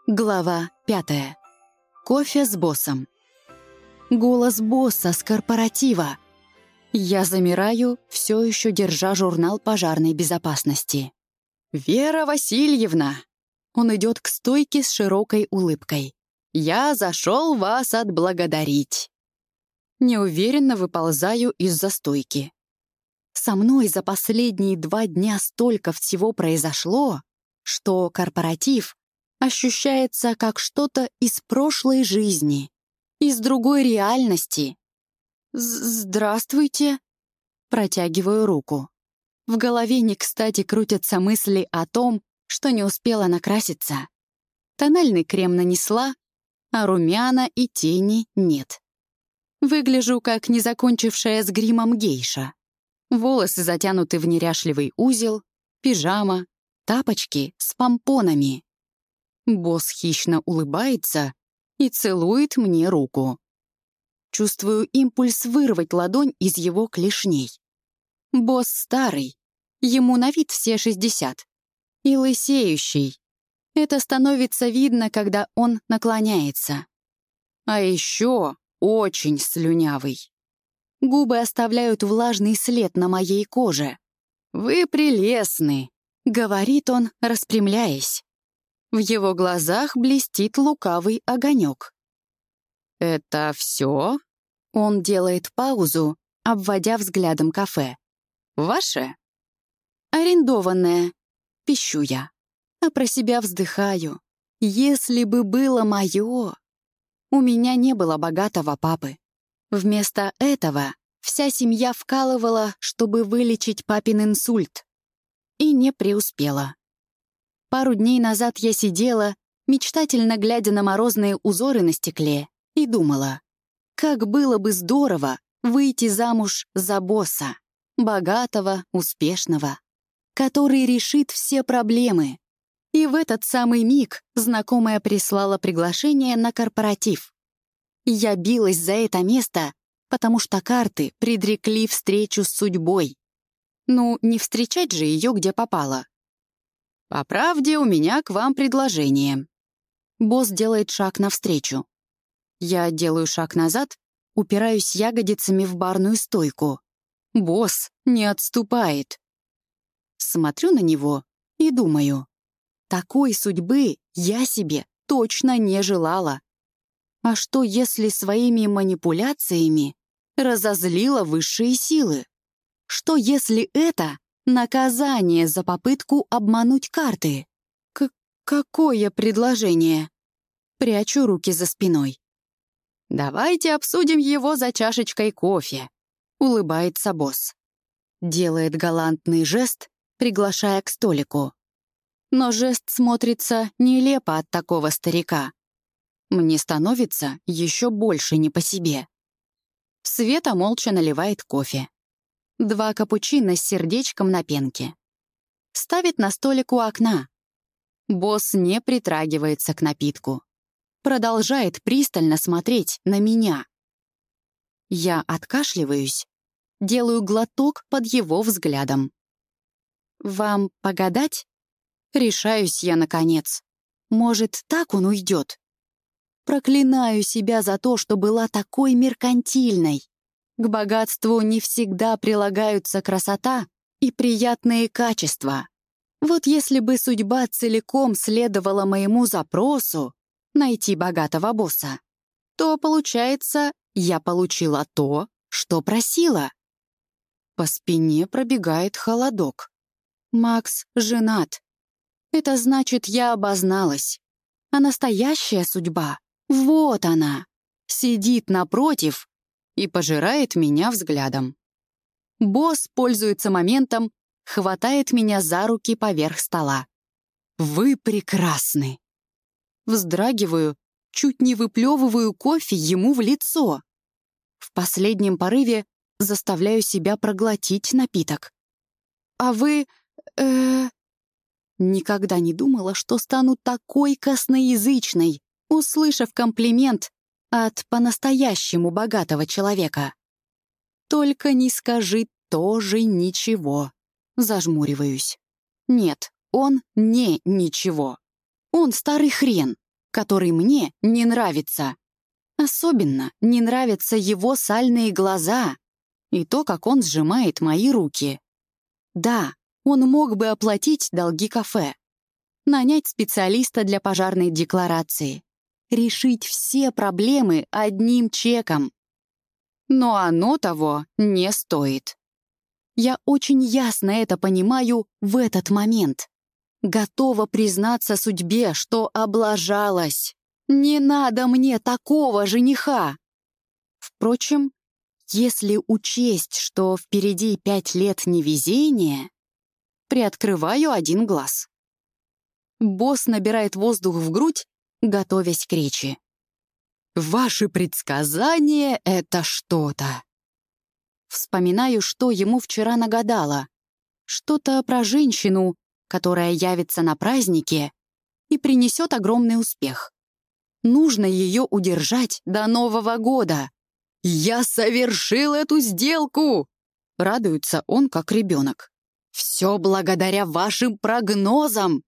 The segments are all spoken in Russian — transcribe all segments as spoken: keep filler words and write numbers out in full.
Глава пятая. Кофе с боссом. Голос босса с корпоратива. Я замираю, все еще держа журнал пожарной безопасности. «Вера Васильевна!» Он идет к стойке с широкой улыбкой. «Я зашел вас отблагодарить!» Неуверенно выползаю из-за стойки. Со мной за последние два дня столько всего произошло, что корпоратив ощущается как что-то из прошлой жизни, из другой реальности. «Здравствуйте!» Протягиваю руку. В голове не кстати крутятся мысли о том, что не успела накраситься. Тональный крем нанесла, а румяна и тени нет. Выгляжу как незакончившая с гримом гейша. Волосы затянуты в неряшливый узел, пижама, тапочки с помпонами. Босс хищно улыбается и целует мне руку. Чувствую импульс вырвать ладонь из его клешней. Босс старый, ему на вид все шестьдесят. И лысеющий. Это становится видно, когда он наклоняется. А еще очень слюнявый. Губы оставляют влажный след на моей коже. «Вы прелестны», — говорит он, распрямляясь. В его глазах блестит лукавый огонек. «Это все?» Он делает паузу, обводя взглядом кафе. «Ваше?» «Арендованное», — пищу я. А про себя вздыхаю. Если бы было мое... У меня не было богатого папы. Вместо этого вся семья вкалывала, чтобы вылечить папин инсульт. И не преуспела. Пару дней назад я сидела, мечтательно глядя на морозные узоры на стекле, и думала, как было бы здорово выйти замуж за босса, богатого, успешного, который решит все проблемы. И в этот самый миг знакомая прислала приглашение на корпоратив. Я билась за это место, потому что карты предрекли встречу с судьбой. Ну, не встречать же ее, где попало. «По правде, у меня к вам предложение». Босс делает шаг навстречу. Я делаю шаг назад, упираюсь ягодицами в барную стойку. Босс не отступает. Смотрю на него и думаю, такой судьбы я себе точно не желала. А что, если своими манипуляциями разозлила высшие силы? Что, если это наказание за попытку обмануть карты? К какое предложение? Прячу руки за спиной. «Давайте обсудим его за чашечкой кофе», — улыбается босс. Делает галантный жест, приглашая к столику. Но жест смотрится нелепо от такого старика. Мне становится еще больше не по себе. Света молча наливает кофе. Два капучино с сердечком на пенке. Ставит на столик у окна. Босс не притрагивается к напитку. Продолжает пристально смотреть на меня. Я откашливаюсь, делаю глоток под его взглядом. «Вам погадать?» Решаюсь я, наконец. Может, так он уйдет? Проклинаю себя за то, что была такой меркантильной. К богатству не всегда прилагаются красота и приятные качества. Вот если бы судьба целиком следовала моему запросу найти богатого босса, то, получается, я получила то, что просила. По спине пробегает холодок. Макс женат. Это значит, я обозналась. А настоящая судьба, вот она, сидит напротив и пожирает меня взглядом. Босс пользуется моментом, хватает меня за руки поверх стола. «Вы прекрасны!» Вздрагиваю, чуть не выплевываю кофе ему в лицо. В последнем порыве заставляю себя проглотить напиток. «А вы... э Никогда не думала, что стану такой косноязычной, услышав комплимент от по-настоящему богатого человека. Только не скажи тоже ничего. Зажмуриваюсь. Нет, он не ничего. Он старый хрен. который мне не нравится. Особенно не нравятся его сальные глаза и то, как он сжимает мои руки. Да, он мог бы оплатить долги кафе, нанять специалиста для пожарной декларации, решить все проблемы одним чеком. Но оно того не стоит. Я очень ясно это понимаю в этот момент. Готова признаться судьбе, что облажалась. Не надо мне такого жениха. Впрочем, если учесть, что впереди пять лет невезения, приоткрываю один глаз. Босс набирает воздух в грудь, готовясь к речи. «Ваши предсказания — это что-то». Вспоминаю, что ему вчера нагадала. Что-то про женщину, которая явится на празднике и принесет огромный успех. Нужно ее удержать до Нового года. «Я совершил эту сделку!» Радуется он, как ребенок. «Все благодаря вашим прогнозам!»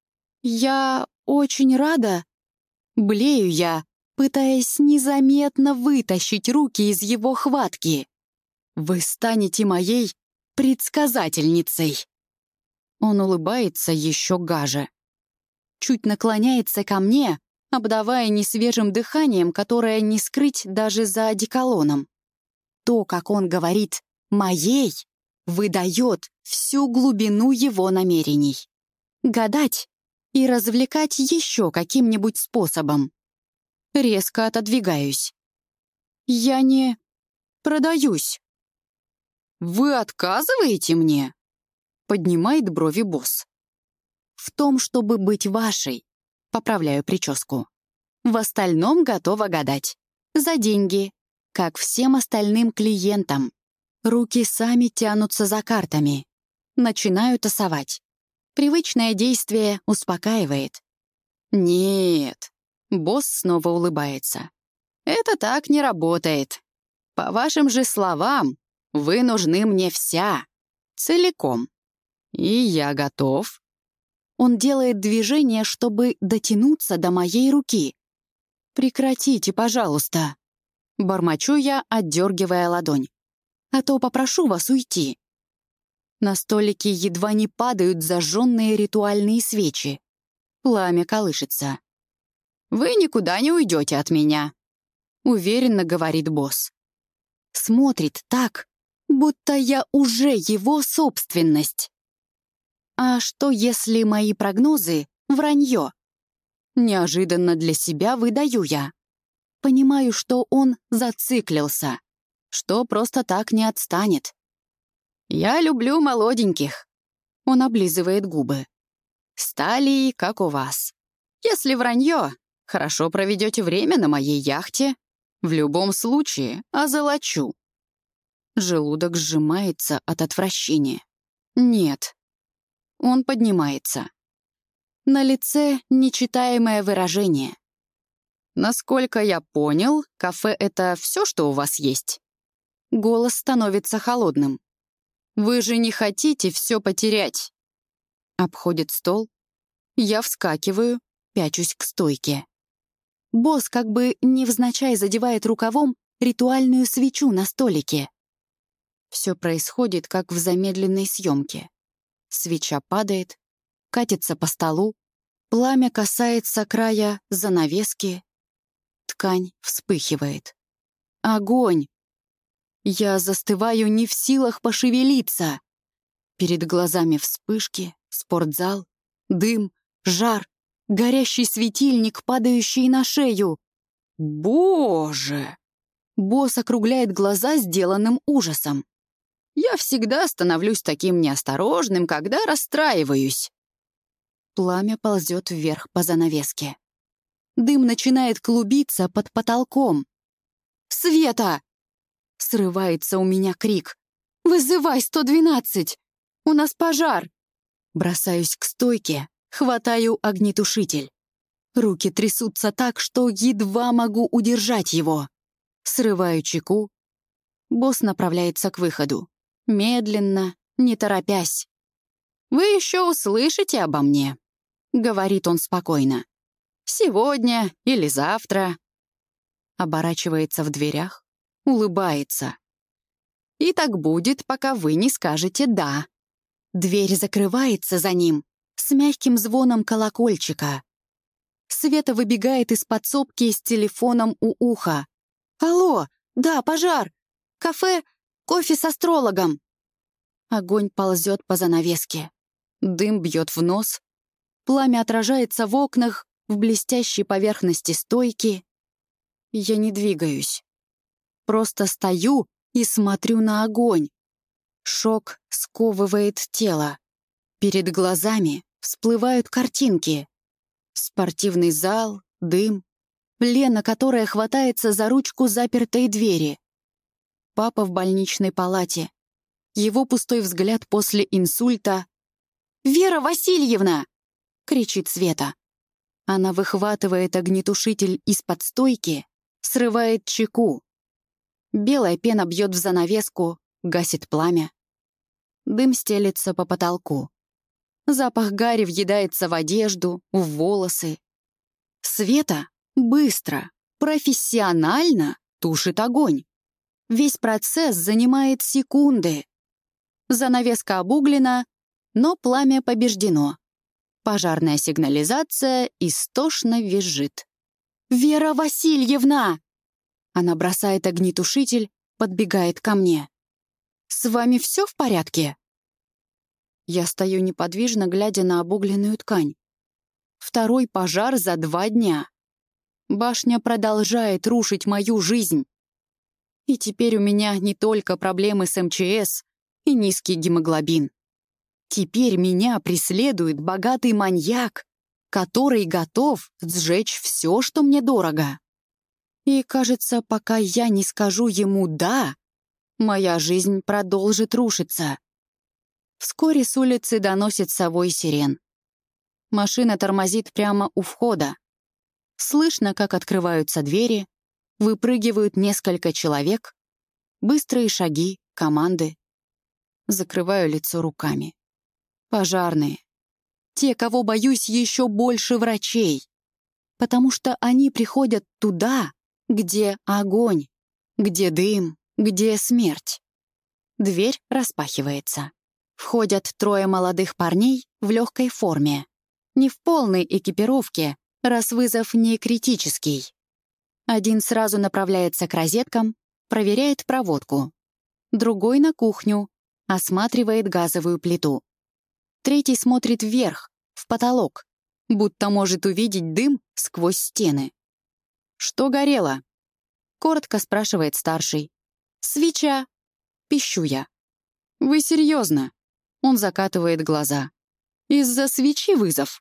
«Я очень рада!» Блею я, пытаясь незаметно вытащить руки из его хватки. «Вы станете моей предсказательницей!» Он улыбается еще гаже. Чуть наклоняется ко мне, обдавая несвежим дыханием, которое не скрыть даже за одеколоном. То, как он говорит «моей», выдает всю глубину его намерений. Гадать и развлекать еще каким-нибудь способом. Резко отодвигаюсь. Я не продаюсь. «Вы отказываете мне?» — поднимает брови босс. «В том, чтобы быть вашей», — поправляю прическу. «В остальном готова гадать. За деньги, как всем остальным клиентам. Руки сами тянутся за картами. Начинаю тасовать. Привычное действие успокаивает». «Нет», — босс снова улыбается. «Это так не работает. По вашим же словам, вы нужны мне вся, целиком. И я готов». Он делает движение, чтобы дотянуться до моей руки. «Прекратите, пожалуйста», — бормочу я, отдергивая ладонь. «А то попрошу вас уйти». На столике едва не падают зажженные ритуальные свечи. Пламя колышется. «Вы никуда не уйдете от меня», — уверенно говорит босс. Смотрит так, будто я уже его собственность. А что, если мои прогнозы — вранье? Неожиданно для себя выдаю я. Понимаю, что он зациклился, что просто так не отстанет. «Я люблю молоденьких», — он облизывает губы. «Стали, как у вас. Если вранье, хорошо проведете время на моей яхте. В любом случае озолочу». Желудок сжимается от отвращения. «Нет». Он поднимается. На лице нечитаемое выражение. «Насколько я понял, кафе — это все, что у вас есть?» Голос становится холодным. «Вы же не хотите все потерять?» Обходит стол. Я вскакиваю, пячусь к стойке. Босс как бы невзначай задевает рукавом ритуальную свечу на столике. Все происходит, как в замедленной съемке. Свеча падает, катится по столу, пламя касается края занавески, ткань вспыхивает. Огонь! Я застываю не в силах пошевелиться. Перед глазами вспышки, спортзал, дым, жар, горящий светильник, падающий на шею. Боже! Босс округляет глаза сделанным ужасом. Я всегда становлюсь таким неосторожным, когда расстраиваюсь. Пламя ползет вверх по занавеске. Дым начинает клубиться под потолком. «Света!» — срывается у меня крик. «Вызывай сто двенадцать! У нас пожар!» Бросаюсь к стойке, хватаю огнетушитель. Руки трясутся так, что едва могу удержать его. Срываю чеку. Босс направляется к выходу. Медленно, не торопясь. «Вы еще услышите обо мне», — говорит он спокойно. Сегодня или завтра. Оборачивается в дверях, улыбается. И так будет, пока вы не скажете «да». Дверь закрывается за ним с мягким звоном колокольчика. Света выбегает из подсобки с телефоном у уха. «Алло, да, пожар! Кафе, кофе с астрологом!» Огонь ползет по занавеске. Дым бьет в нос. Пламя отражается в окнах, в блестящей поверхности стойки. Я не двигаюсь. Просто стою и смотрю на огонь. Шок сковывает тело. Перед глазами всплывают картинки. Спортивный зал, дым. Лена, которая хватается за ручку запертой двери. Папа в больничной палате. Его пустой взгляд после инсульта. «Вера Васильевна!» — кричит Света. Она выхватывает огнетушитель из-под стойки, срывает чеку. Белая пена бьет в занавеску, гасит пламя. Дым стелется по потолку. Запах гари въедается в одежду, в волосы. Света быстро, профессионально тушит огонь. Весь процесс занимает секунды. Занавеска обуглена, но пламя побеждено. Пожарная сигнализация истошно визжит. «Вера Васильевна!» Она бросает огнетушитель, подбегает ко мне. «С вами все в порядке?» Я стою неподвижно, глядя на обугленную ткань. Второй пожар за два дня. Башня продолжает рушить мою жизнь. И теперь у меня не только проблемы с эм че эс и низкий гемоглобин. Теперь меня преследует богатый маньяк, который готов сжечь все, что мне дорого. И, кажется, пока я не скажу ему «да», моя жизнь продолжит рушиться. Вскоре с улицы доносится вой сирен. Машина тормозит прямо у входа. Слышно, как открываются двери, выпрыгивают несколько человек, быстрые шаги, команды. Закрываю лицо руками. Пожарные. Те, кого боюсь еще больше врачей. Потому что они приходят туда, где огонь, где дым, где смерть. Дверь распахивается. Входят трое молодых парней в легкой форме. Не в полной экипировке, раз вызов не критический. Один сразу направляется к розеткам, проверяет проводку. Другой на кухню, осматривает газовую плиту. Третий смотрит вверх, в потолок, будто может увидеть дым сквозь стены. «Что горело?» — коротко спрашивает старший. «Свеча», — пищу я. «Вы серьезно?» — он закатывает глаза. «Из-за свечи вызов?»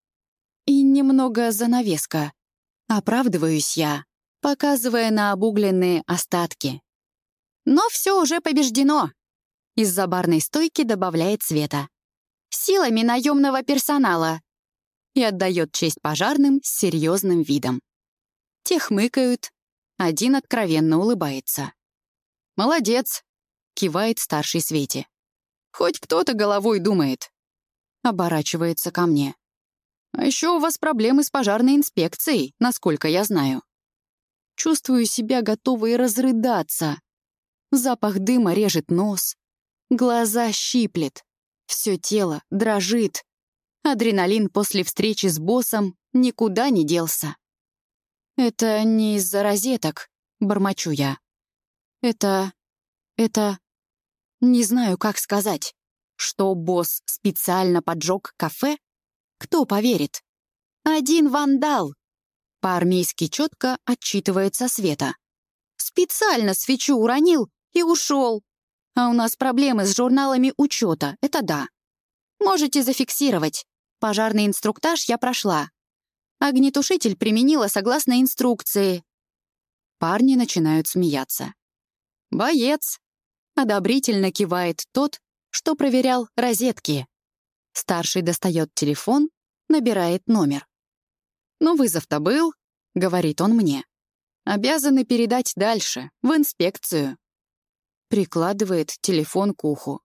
И немного занавеска. Оправдываюсь я, показывая на обугленные остатки. «Но все уже побеждено», — из-за барной стойки добавляет Света. «Силами наемного персонала» и отдает честь пожарным с серьезным видом. Те хмыкают, один откровенно улыбается. «Молодец», — кивает старший Свете. «Хоть кто-то головой думает». Оборачивается ко мне. «А еще у вас проблемы с пожарной инспекцией, насколько я знаю». Чувствую себя готовой разрыдаться. Запах дыма режет нос, глаза щиплет, все тело дрожит. Адреналин после встречи с боссом никуда не делся. «Это не из-за розеток», — бормочу я. «Это... это... не знаю, как сказать. Что босс специально поджег кафе? Кто поверит? Один вандал!» По-армейски четко отчитывается Света. «Специально свечу уронил и ушел. А у нас проблемы с журналами учета, это да. Можете зафиксировать. Пожарный инструктаж я прошла. Огнетушитель применила согласно инструкции». Парни начинают смеяться. «Боец!» — одобрительно кивает тот, что проверял розетки. Старший достает телефон, набирает номер. «Ну, вызов-то был», — говорит он мне. «Обязаны передать дальше, в инспекцию». Прикладывает телефон к уху.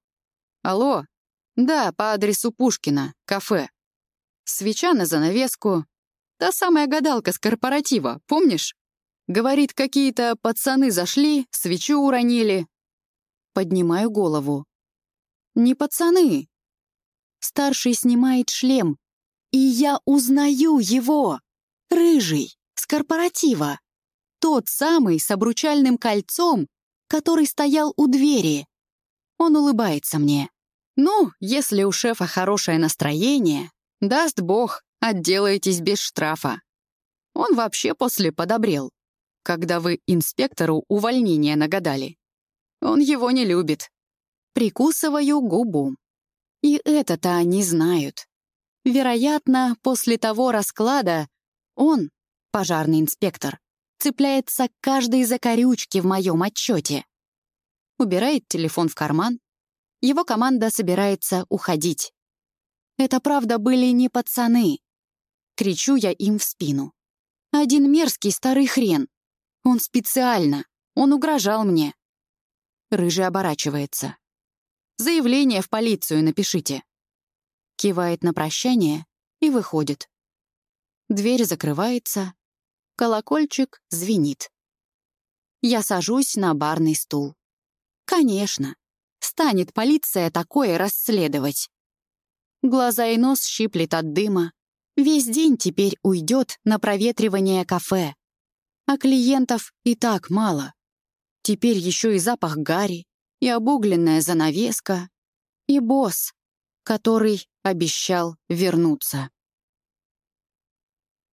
«Алло? Да, по адресу Пушкина, кафе. Свеча на занавеску. Та самая гадалка с корпоратива, помнишь? Говорит, какие-то пацаны зашли, свечу уронили. Поднимаю голову. Не пацаны. Старший снимает шлем, и я узнаю его. Рыжий, с корпоратива. Тот самый с обручальным кольцом, который стоял у двери. Он улыбается мне. Ну, если у шефа хорошее настроение, даст бог, отделаетесь без штрафа. Он вообще после подобрел, когда вы инспектору увольнение нагадали. Он его не любит. Прикусываю губу. И это-то они знают. Вероятно, после того расклада он, пожарный инспектор, цепляется к каждой закорючке в моем отчете. Убирает телефон в карман. Его команда собирается уходить. Это правда были не пацаны. Кричу я им в спину. Один мерзкий старый хрен. Он специально. Он угрожал мне. Рыжий оборачивается. «Заявление в полицию напишите». Кивает на прощание и выходит. Дверь закрывается. Колокольчик звенит. Я сажусь на барный стул. Конечно, станет полиция такое расследовать. Глаза и нос щиплет от дыма. Весь день теперь уйдет на проветривание кафе. А клиентов и так мало. Теперь еще и запах гари, и обугленная занавеска, и босс, который обещал вернуться.